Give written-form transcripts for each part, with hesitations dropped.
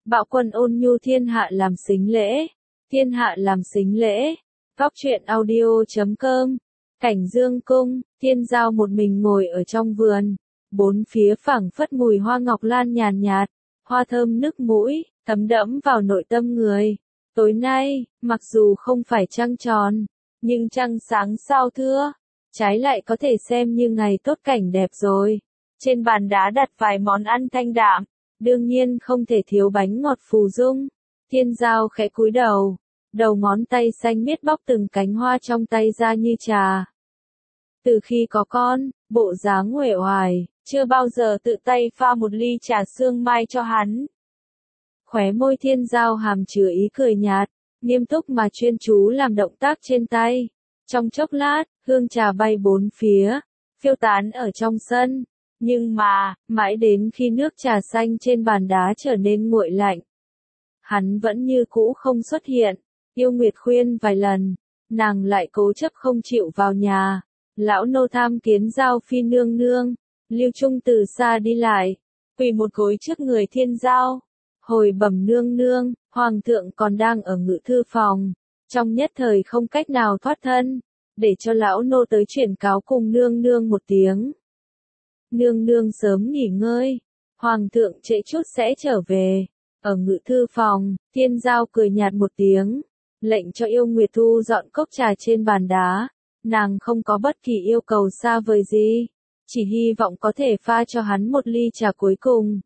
Bạo quân ôn nhu thiên hạ làm sính lễ. Thiên hạ làm sính lễ. Góc truyện audio.com. Cảnh Dương cung, Thiên Giao một mình ngồi ở trong vườn. Bốn phía phảng phất mùi hoa ngọc lan nhàn nhạt, hoa thơm nức mũi, thấm đẫm vào nội tâm người. Tối nay, mặc dù không phải trăng tròn, nhưng trăng sáng sao thưa, trái lại có thể xem như ngày tốt cảnh đẹp rồi. Trên bàn đá đặt vài món ăn thanh đạm, đương nhiên không thể thiếu bánh ngọt phù dung. Thiên Giao khẽ cúi đầu, đầu ngón tay xanh biếc bóc từng cánh hoa trong tay ra như trà. Từ khi có con, bộ dáng uể oải, chưa bao giờ tự tay pha một ly trà sương mai cho hắn. Khóe môi Thiên Giao hàm chứa ý cười nhạt, nghiêm túc mà chuyên chú làm động tác trên tay. Trong chốc lát, hương trà bay bốn phía, phiêu tán ở trong sân. Nhưng mà, mãi đến khi nước trà xanh trên bàn đá trở nên nguội lạnh, hắn vẫn như cũ không xuất hiện. Yêu Nguyệt khuyên vài lần, nàng lại cố chấp không chịu vào nhà. Lão nô tham kiến Giao phi nương nương. Lưu Trung từ xa đi lại, quỳ một gối trước người Thiên Giao, hồi bẩm nương nương, hoàng thượng còn đang ở ngự thư phòng, trong nhất thời không cách nào thoát thân, để cho lão nô tới chuyển cáo cùng nương nương một tiếng. Nương nương sớm nghỉ ngơi, hoàng thượng trễ chút sẽ trở về. Ở ngự thư phòng, Thiên Giao cười nhạt một tiếng, lệnh cho Yêu Nguyệt thu dọn cốc trà trên bàn đá. Nàng không có bất kỳ yêu cầu xa vời gì, chỉ hy vọng có thể pha cho hắn một ly trà cuối cùng.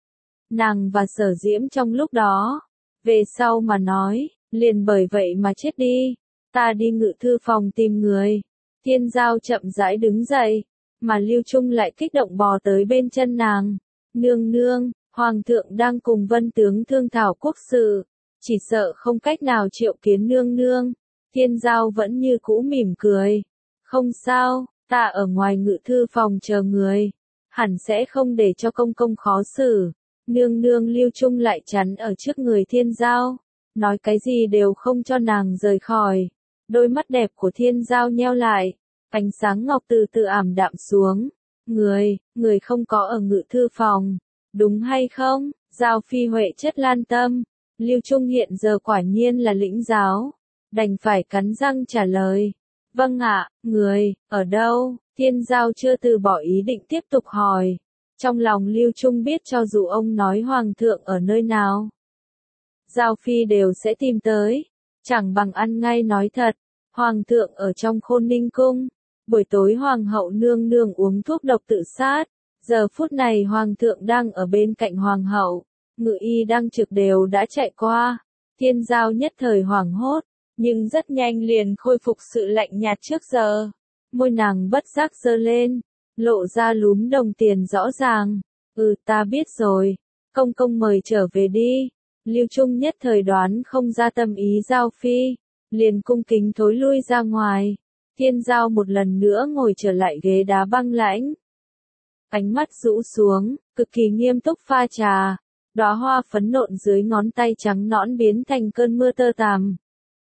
Nàng và Sở Diễm trong lúc đó, về sau mà nói, liền bởi vậy mà chết đi. Ta đi ngự thư phòng tìm người. Thiên Giao chậm rãi đứng dậy, mà Lưu Trung lại kích động bò tới bên chân nàng. Nương nương, hoàng thượng đang cùng Vân tướng thương thảo quốc sự, chỉ sợ không cách nào triệu kiến nương nương. Thiên Giao vẫn như cũ mỉm cười. Không sao, ta ở ngoài ngự thư phòng chờ người, hẳn sẽ không để cho công công khó xử. Nương nương. Lưu Trung lại chắn ở trước người Thiên Giao, nói cái gì đều không cho nàng rời khỏi. Đôi mắt đẹp của Thiên Giao nheo lại, ánh sáng ngọc từ từ ảm đạm xuống. Người không có ở ngự thư phòng, đúng hay không? Giao phi huệ chất lan tâm. Lưu Trung hiện giờ quả nhiên là lĩnh giáo, đành phải cắn răng trả lời. Vâng ạ, người, ở đâu? Thiên Giao chưa từ bỏ ý định tiếp tục hỏi. Trong lòng Lưu Trung biết cho dù ông nói hoàng thượng ở nơi nào, Giao phi đều sẽ tìm tới. Chẳng bằng ăn ngay nói thật, hoàng thượng ở trong Khôn Ninh cung. Buổi tối hoàng hậu nương nương uống thuốc độc tự sát. Giờ phút này hoàng thượng đang ở bên cạnh hoàng hậu, ngự y đang trực đều đã chạy qua. Thiên Giao nhất thời hoảng hốt, nhưng rất nhanh liền khôi phục sự lạnh nhạt trước giờ. Môi nàng bất giác giơ lên, lộ ra lúm đồng tiền rõ ràng. Ta biết rồi, công công mời trở về đi. Lưu Trung nhất thời đoán không ra tâm ý Giao phi, liền cung kính thối lui ra ngoài. Thiên Giao một lần nữa ngồi trở lại ghế đá băng lãnh, ánh mắt rũ xuống, cực kỳ nghiêm túc pha trà. Đóa hoa phấn nộn dưới ngón tay trắng nõn biến thành cơn mưa tơ tằm.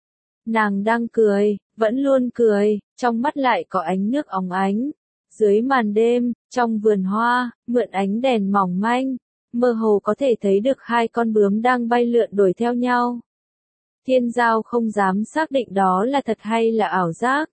Nàng đang cười, vẫn luôn cười, trong mắt lại có ánh nước óng ánh. Dưới màn đêm, trong vườn hoa, mượn ánh đèn mỏng manh, mơ hồ có thể thấy được hai con bướm đang bay lượn đuổi theo nhau. Thiên Giao không dám xác định đó là thật hay là ảo giác.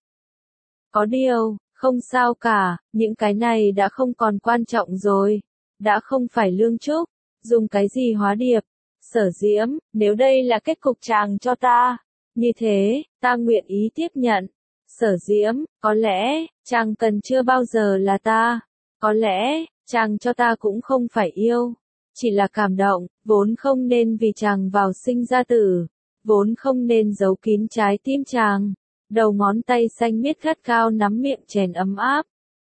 Có điều, không sao cả, những cái này đã không còn quan trọng rồi. Đã không phải lương trúc, dùng cái gì hóa điệp. Sở Diễm, nếu đây là kết cục chàng cho ta, như thế, ta nguyện ý tiếp nhận. Sở Diễm, có lẽ, chàng cần chưa bao giờ là ta. Có lẽ, chàng cho ta cũng không phải yêu. Chỉ là cảm động, vốn không nên vì chàng vào sinh ra tử. Vốn không nên giấu kín trái tim chàng. Đầu ngón tay xanh miết gắt cao nắm miệng chén ấm áp.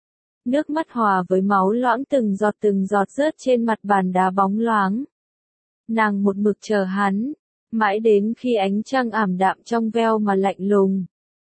Nước mắt hòa với máu loãng từng giọt rớt trên mặt bàn đá bóng loáng. Nàng một mực chờ hắn, mãi đến khi ánh trăng ảm đạm trong veo mà lạnh lùng.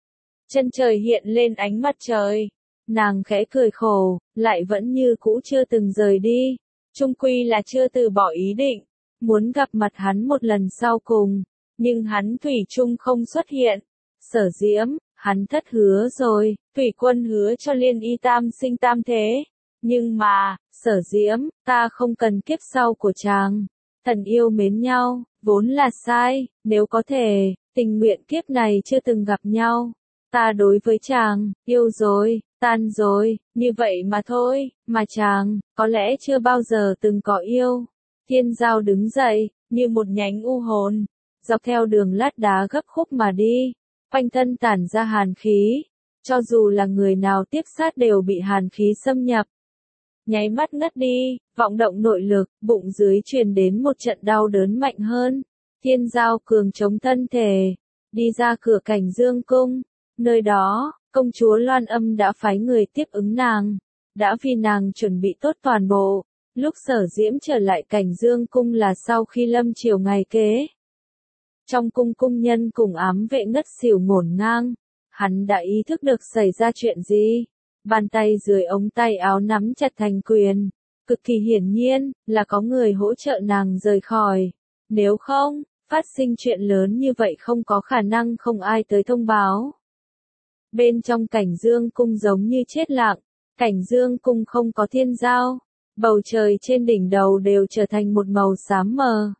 Chân trời hiện lên ánh mặt trời. Nàng khẽ cười khổ, lại vẫn như cũ chưa từng rời đi. Chung quy là chưa từ bỏ ý định, muốn gặp mặt hắn một lần sau cùng. Nhưng hắn thủy chung không xuất hiện. Sở Diễm, hắn thất hứa rồi, Thủy Quân hứa cho Liên Y tam sinh tam thế. Nhưng mà, Sở Diễm, ta không cần kiếp sau của chàng. Thần yêu mến nhau, vốn là sai, nếu có thể, tình nguyện kiếp này chưa từng gặp nhau. Ta đối với chàng, yêu rồi, tan rồi, như vậy mà thôi, mà chàng, có lẽ chưa bao giờ từng có yêu. Thiên Giao đứng dậy, như một nhánh u hồn, dọc theo đường lát đá gấp khúc mà đi, quanh thân tản ra hàn khí, cho dù là người nào tiếp sát đều bị hàn khí xâm nhập. Nháy mắt ngất đi, vọng động nội lực, bụng dưới truyền đến một trận đau đớn mạnh hơn. Thiên Giao cường chống thân thể, đi ra cửa Cảnh Dương cung, nơi đó, công chúa Loan Âm đã phái người tiếp ứng nàng, đã vì nàng chuẩn bị tốt toàn bộ. Lúc Sở Diễm trở lại Cảnh Dương cung là sau khi lâm chiều ngày kế. Trong cung cung nhân cùng ám vệ ngất xỉu ngổn ngang, hắn đã ý thức được xảy ra chuyện gì. Bàn tay dưới ống tay áo nắm chặt thành quyền, cực kỳ hiển nhiên là có người hỗ trợ nàng rời khỏi. Nếu không, phát sinh chuyện lớn như vậy không có khả năng không ai tới thông báo. Bên trong Cảnh Dương cung giống như chết lặng, Cảnh Dương cung không có Thiên Giao, bầu trời trên đỉnh đầu đều trở thành một màu xám mờ.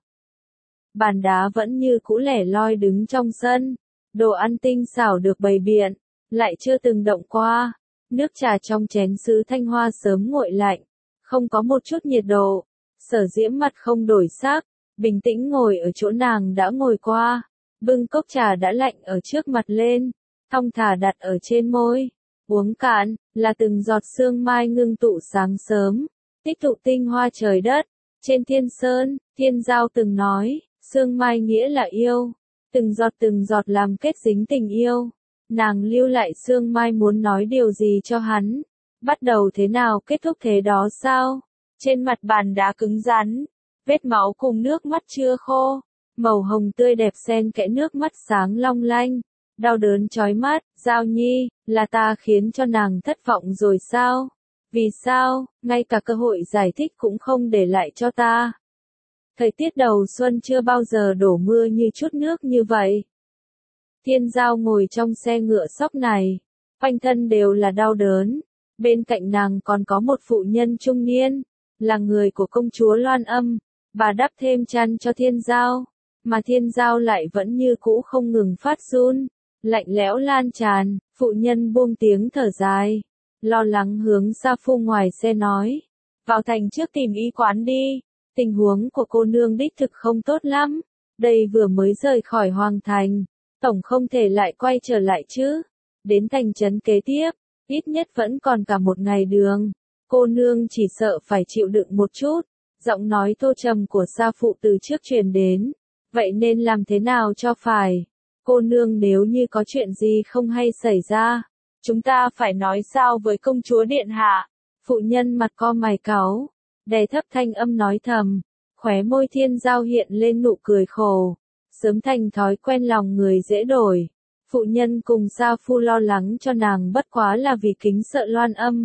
Bàn đá vẫn như cũ lẻ loi đứng trong sân, đồ ăn tinh xảo được bày biện, lại chưa từng động qua. Nước trà trong chén sứ thanh hoa sớm nguội lạnh, không có một chút nhiệt độ. Sở Diễm mặt không đổi sắc, bình tĩnh ngồi ở chỗ nàng đã ngồi qua, bưng cốc trà đã lạnh ở trước mặt lên, thong thả đặt ở trên môi, uống cạn, là từng giọt sương mai ngưng tụ sáng sớm, tích tụ tinh hoa trời đất. Trên Thiên Sơn, Thiên Giao từng nói, sương mai nghĩa là yêu, từng giọt làm kết dính tình yêu. Nàng lưu lại sương mai muốn nói điều gì cho hắn, bắt đầu thế nào kết thúc thế đó sao? Trên mặt bàn đá cứng rắn, vết máu cùng nước mắt chưa khô, màu hồng tươi đẹp xen kẽ nước mắt sáng long lanh, đau đớn chói mắt. Giao Nhi, là ta khiến cho nàng thất vọng rồi sao? Vì sao, ngay cả cơ hội giải thích cũng không để lại cho ta? Thời tiết đầu xuân chưa bao giờ đổ mưa như chút nước như vậy. Thiên Giao ngồi trong xe ngựa sóc này, quanh thân đều là đau đớn, bên cạnh nàng còn có một phụ nhân trung niên, là người của công chúa Loan Âm, bà đắp thêm chăn cho Thiên Giao, mà Thiên Giao lại vẫn như cũ không ngừng phát run, lạnh lẽo lan tràn. Phụ nhân buông tiếng thở dài, lo lắng hướng Sa Phu ngoài xe nói, vào thành trước tìm y quán đi, tình huống của cô nương đích thực không tốt lắm, đây vừa mới rời khỏi Hoàng Thành. Tổng không thể lại quay trở lại chứ. Đến thành trấn kế tiếp, ít nhất vẫn còn cả một ngày đường. Cô nương chỉ sợ phải chịu đựng một chút. Giọng nói thô trầm của Sa Phụ từ trước truyền đến. Vậy nên làm thế nào cho phải? Cô nương nếu như có chuyện gì không hay xảy ra, chúng ta phải nói sao với công chúa điện hạ? Phụ nhân mặt co mày cáu, đè thấp thanh âm nói thầm. Khóe môi Thiên Giao hiện lên nụ cười khổ. Sớm thành thói quen lòng người dễ đổi. Phụ nhân cùng Sa Phu lo lắng cho nàng bất quá là vì kính sợ Loan Âm.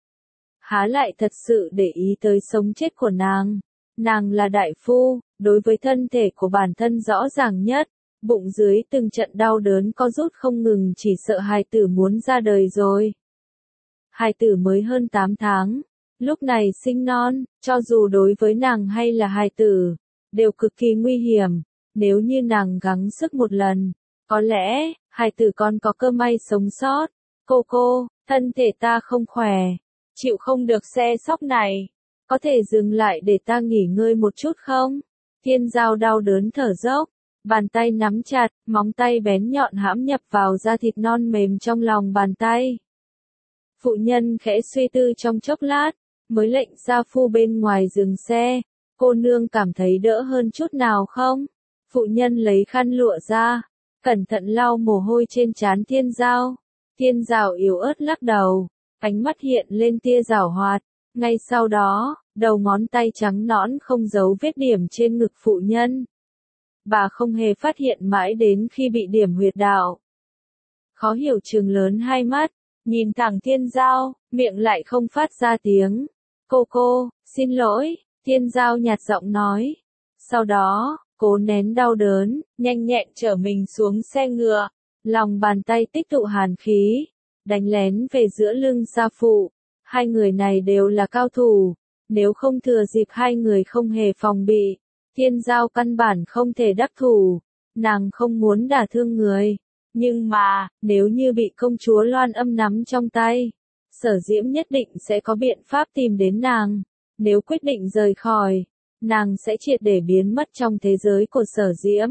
Há lại thật sự để ý tới sống chết của nàng. Nàng là đại phu, đối với thân thể của bản thân rõ ràng nhất. Bụng dưới từng trận đau đớn co rút không ngừng, chỉ sợ hài tử muốn ra đời rồi. Hài tử mới hơn 8 tháng. Lúc này sinh non, cho dù đối với nàng hay là hài tử, đều cực kỳ nguy hiểm. Nếu như nàng gắng sức một lần, có lẽ, hài tử con có cơ may sống sót. Cô, thân thể ta không khỏe, chịu không được xe sóc này, có thể dừng lại để ta nghỉ ngơi một chút không? Thiên Giao đau đớn thở dốc, bàn tay nắm chặt, móng tay bén nhọn hãm nhập vào da thịt non mềm trong lòng bàn tay. Phụ nhân khẽ suy tư trong chốc lát, mới lệnh Sa Phu bên ngoài dừng xe. Cô nương cảm thấy đỡ hơn chút nào không? Phụ nhân lấy khăn lụa ra, cẩn thận lau mồ hôi trên trán Thiên Giao. Thiên Giao yếu ớt lắc đầu, ánh mắt hiện lên tia giảo hoạt. Ngay sau đó, đầu ngón tay trắng nõn không giấu vết điểm trên ngực phụ nhân. Bà không hề phát hiện mãi đến khi bị điểm huyệt đạo. Khó hiểu trừng lớn hai mắt, nhìn thẳng Thiên Giao, miệng lại không phát ra tiếng. Cô, xin lỗi, Thiên Giao nhạt giọng nói. Sau đó, cố nén đau đớn, nhanh nhẹn chở mình xuống xe ngựa, lòng bàn tay tích tụ hàn khí, đánh lén về giữa lưng Sa Phụ. Hai người này đều là cao thủ, nếu không thừa dịp hai người không hề phòng bị, Thiên Giao căn bản không thể đắc thủ, nàng không muốn đả thương người. Nhưng mà, nếu như bị công chúa Loan Âm nắm trong tay, Sở Diễm nhất định sẽ có biện pháp tìm đến nàng. Nếu quyết định rời khỏi, nàng sẽ triệt để biến mất trong thế giới của Sở Diễm.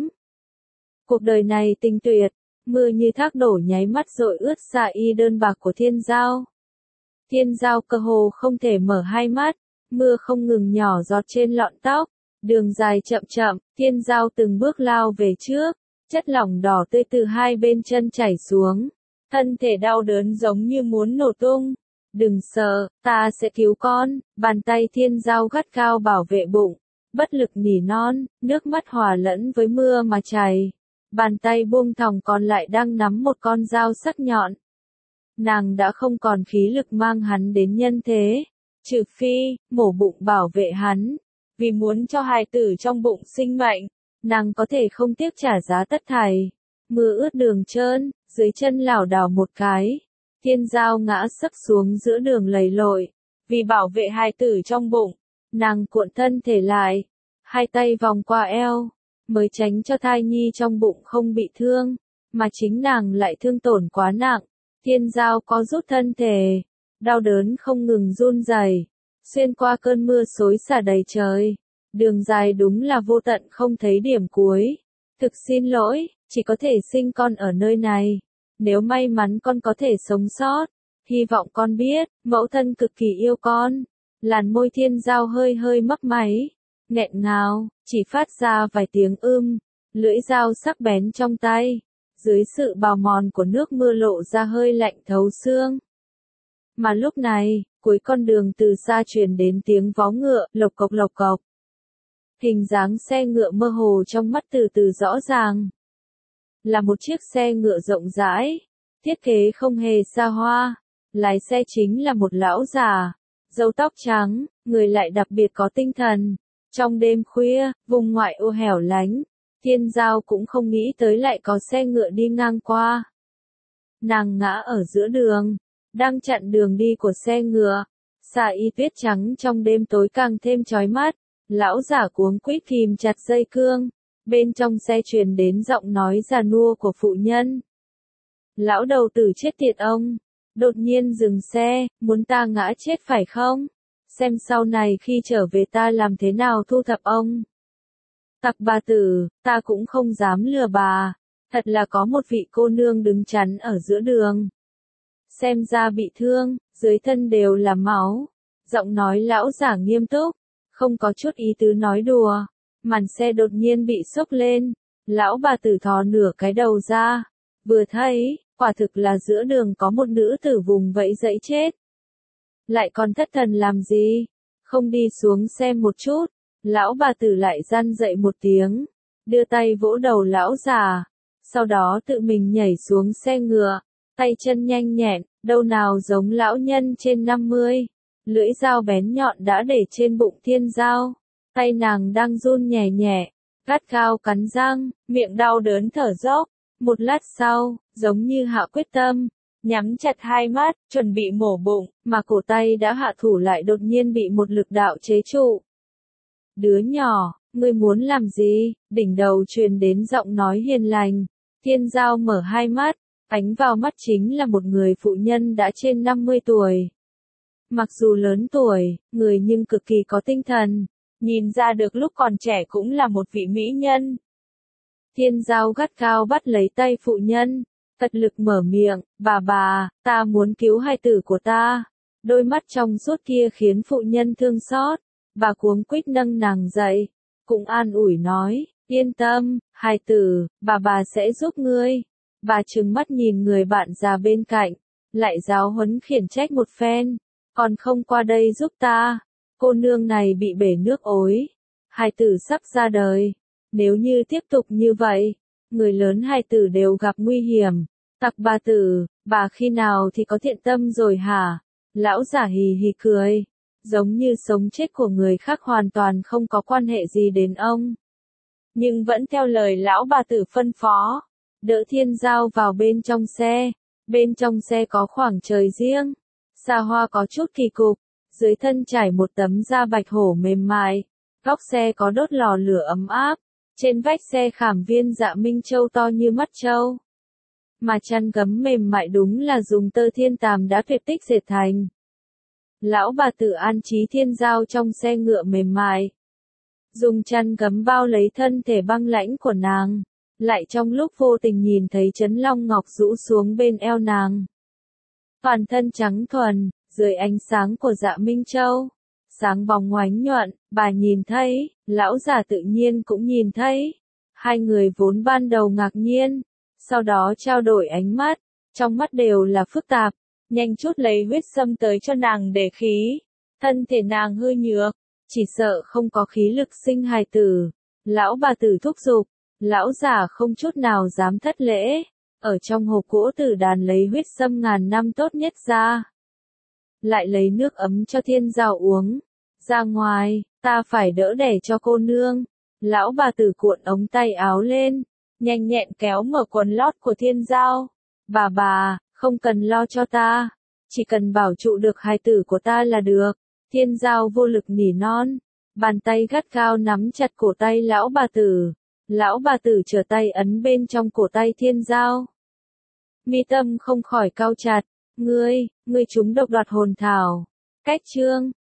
Cuộc đời này tinh tuyệt, mưa như thác đổ nháy mắt dội ướt dạ y đơn bạc của Thiên Giao. Thiên Giao cơ hồ không thể mở hai mắt, mưa không ngừng nhỏ giọt trên lọn tóc, đường dài chậm chậm, Thiên Giao từng bước lao về trước, chất lỏng đỏ tươi từ hai bên chân chảy xuống, thân thể đau đớn giống như muốn nổ tung. Đừng sợ, ta sẽ cứu con, bàn tay Thiên Giao gắt gao bảo vệ bụng, bất lực nỉ non, nước mắt hòa lẫn với mưa mà chảy. Bàn tay buông thòng còn lại đang nắm một con dao sắc nhọn. Nàng đã không còn khí lực mang hắn đến nhân thế, trừ phi, mổ bụng bảo vệ hắn. Vì muốn cho hài tử trong bụng sinh mệnh, nàng có thể không tiếc trả giá tất thảy. Mưa ướt đường trơn, dưới chân lảo đảo một cái. Thiên Giao ngã sấp xuống giữa đường lầy lội. Vì bảo vệ hài tử trong bụng, nàng cuộn thân thể lại, hai tay vòng qua eo, mới tránh cho thai nhi trong bụng không bị thương, mà chính nàng lại thương tổn quá nặng. Thiên Giao có rút thân thể, đau đớn không ngừng run rẩy, xuyên qua cơn mưa xối xả đầy trời. Đường dài đúng là vô tận không thấy điểm cuối. Thực xin lỗi, chỉ có thể sinh con ở nơi này. Nếu may mắn con có thể sống sót, hy vọng con biết, mẫu thân cực kỳ yêu con. Làn môi Thiên Giao hơi hơi mấp máy, nghẹn ngào, chỉ phát ra vài tiếng lưỡi dao sắc bén trong tay. Dưới sự bào mòn của nước mưa lộ ra hơi lạnh thấu xương. Mà lúc này, cuối con đường từ xa truyền đến tiếng vó ngựa, lộc cộc lộc cộc. Hình dáng xe ngựa mơ hồ trong mắt từ từ rõ ràng. Là một chiếc xe ngựa rộng rãi, thiết kế không hề xa hoa. Lái xe chính là một lão già, râu tóc trắng, người lại đặc biệt có tinh thần. Trong đêm khuya, vùng ngoại ô hẻo lánh, Thiên Giao cũng không nghĩ tới lại có xe ngựa đi ngang qua. Nàng ngã ở giữa đường, đang chặn đường đi của xe ngựa. Xà y tuyết trắng trong đêm tối càng thêm chói mắt. Lão giả cuống quýt kìm chặt dây cương. Bên trong xe truyền đến giọng nói già nua của phụ nhân. Lão đầu tử chết tiệt ông. Đột nhiên dừng xe, muốn ta ngã chết phải không? Xem sau này khi trở về ta làm thế nào thu thập ông. Tặc bà tử, ta cũng không dám lừa bà. Thật là có một vị cô nương đứng chắn ở giữa đường. Xem ra bị thương, dưới thân đều là máu. Giọng nói lão giả nghiêm túc, không có chút ý tứ nói đùa. Màn xe đột nhiên bị xốc lên. Lão bà tử thò nửa cái đầu ra. Vừa thấy, quả thực là giữa đường có một nữ tử vùng vẫy dẫy chết. Lại còn thất thần làm gì? Không đi xuống xem một chút. Lão bà tử lại răn dậy một tiếng, đưa tay vỗ đầu lão già, sau đó tự mình nhảy xuống xe ngựa, tay chân nhanh nhẹn, đâu nào giống lão nhân trên 50. Lưỡi dao bén nhọn đã để trên bụng Thiên Giao, tay nàng đang run nhẹ nhẹ, gắt gao cắn răng, miệng đau đớn thở dốc. Một lát sau, giống như hạ quyết tâm, nhắm chặt hai mắt, chuẩn bị mổ bụng, mà cổ tay đã hạ thủ lại đột nhiên bị một lực đạo chế trụ. Đứa nhỏ, ngươi muốn làm gì? Đỉnh đầu truyền đến giọng nói hiền lành. Thiên Giao mở hai mắt, ánh vào mắt chính là một người phụ nhân đã trên 50 tuổi. Mặc dù lớn tuổi, người nhưng cực kỳ có tinh thần, nhìn ra được lúc còn trẻ cũng là một vị mỹ nhân. Thiên Giao gắt gao bắt lấy tay phụ nhân, tận lực mở miệng, bà, ta muốn cứu hài tử của ta. Đôi mắt trong suốt kia khiến phụ nhân thương xót. Bà cuống quýt nâng nàng dậy, cũng an ủi nói, yên tâm, hài tử, bà sẽ giúp ngươi. Bà trừng mắt nhìn người bạn già bên cạnh, lại giáo huấn khiển trách một phen, còn không qua đây giúp ta. Cô nương này bị bể nước ối, hài tử sắp ra đời. Nếu như tiếp tục như vậy, người lớn hài tử đều gặp nguy hiểm. Tặc bà tử, bà khi nào thì có thiện tâm rồi hả? Lão giả hì hì cười. Giống như sống chết của người khác hoàn toàn không có quan hệ gì đến ông. Nhưng vẫn theo lời lão bà tử phân phó, đỡ Thiên Giao vào bên trong xe. Bên trong xe có khoảng trời riêng, xa hoa có chút kỳ cục, dưới thân trải một tấm da bạch hổ mềm mại, Góc xe có đốt lò lửa ấm áp, trên vách xe khảm viên Dạ Minh Châu to như mắt trâu. Mà chăn gấm mềm mại đúng là dùng tơ thiên tàm đã tuyệt tích dệt thành. Lão bà tử an trí thiên giao trong xe ngựa mềm mại. Dùng chăn gấm bao lấy thân thể băng lãnh của nàng, lại trong lúc vô tình nhìn thấy chấn long ngọc rũ xuống bên eo nàng. Toàn thân trắng thuần, dưới ánh sáng của Dạ Minh Châu, sáng bóng oánh nhuận, bà nhìn thấy, lão già tự nhiên cũng nhìn thấy. Hai người vốn ban đầu ngạc nhiên, sau đó trao đổi ánh mắt, trong mắt đều là phức tạp, nhanh chút lấy huyết sâm tới cho nàng để khí. Thân thể nàng hư nhược, chỉ sợ không có khí lực sinh hài tử. Lão bà tử thúc giục, lão già không chút nào dám thất lễ, ở trong hộp gỗ tử đàn lấy huyết sâm ngàn năm tốt nhất ra. Lại lấy nước ấm cho thiên giao uống. Ra ngoài, ta phải đỡ đẻ cho cô nương. Lão bà tử cuộn ống tay áo lên, nhanh nhẹn kéo mở quần lót của thiên giao. Bà, không cần lo cho ta, chỉ cần bảo trụ được hài tử của ta là được. Thiên giao vô lực nỉ non, bàn tay gắt gao nắm chặt cổ tay lão bà tử. Lão bà tử trở tay ấn bên trong cổ tay thiên giao. Mi tâm không khỏi cau chặt, ngươi trúng độc đoạt hồn thảo. Cách chương